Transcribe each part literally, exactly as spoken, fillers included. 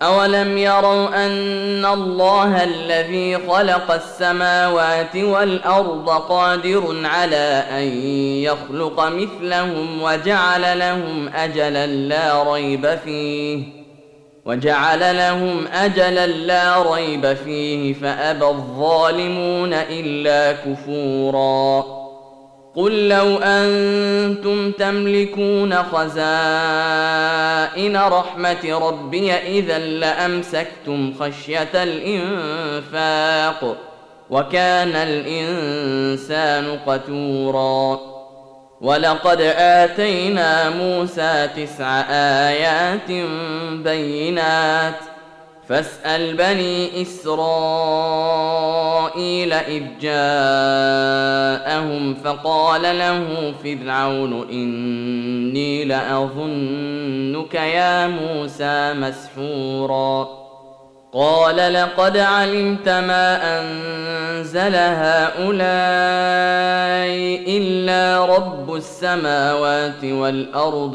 أولم يروا أن الله الذي خلق السماوات والأرض قادر على أن يخلق مثلهم وجعل لهم أجلا لا ريب فيه وجعل لهم أجلا لا ريب فيه فأبى الظالمون إلا كفورا قل لو أنتم تملكون خزائن رحمة ربي إذا لأمسكتم خشية الإنفاق وكان الإنسان قتورا ولقد آتينا موسى تسع آيات بينات فاسأل بني إسرائيل إذ جاءهم فقال له فرعون إني لأظنك يا موسى مسحورا قال لقد علمت ما أنزل هؤلاء إلا رب السماوات والأرض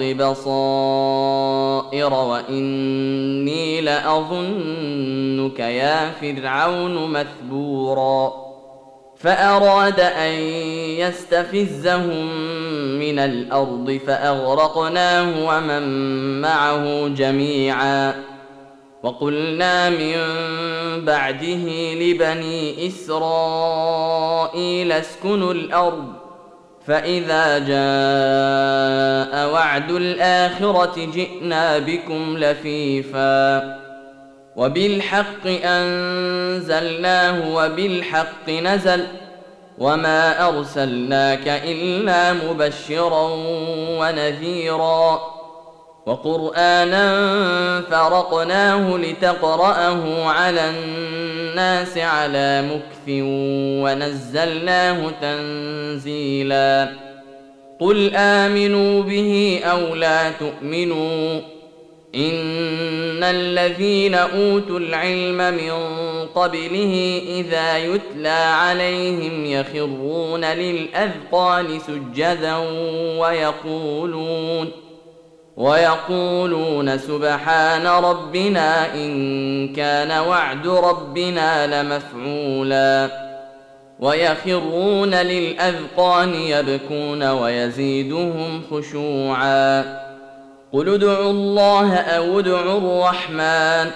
بصائر وإني لأظنك يا فرعون مثبورا فأراد أن يستفزهم من الأرض فأغرقناه ومن معه جميعا وقلنا من بعده لبني إسرائيل اسكنوا الأرض فإذا جاء وعد الآخرة جئنا بكم لفيفا وبالحق أنزلناه وبالحق نزل وما أرسلناك إلا مبشرا ونذيرا وقرآنا فرقناه لتقرأه على الناس على مكث ونزلناه تنزيلا قل آمنوا به أو لا تؤمنوا إن الذين أوتوا العلم من قبله إذا يتلى عليهم يخرون للأذقان سجدا ويقولون ويقولون سبحان ربنا إن كان وعد ربنا لمفعولا ويخرون للأذقان يبكون ويزيدهم خشوعا قل ادعوا الله أو ادعوا الرحمن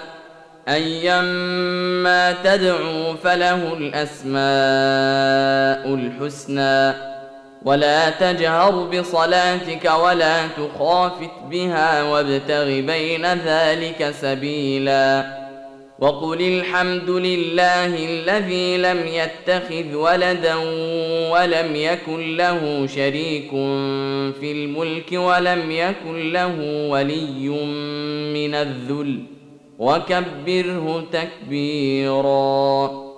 أيما تدعوا فله الأسماء الحسنى ولا تجهر بصلاتك ولا تخافت بها وابتغ بين ذلك سبيلا وقل الحمد لله الذي لم يتخذ ولدا ولم يكن له شريك في الملك ولم يكن له ولي من الذل وكبره تكبيرا.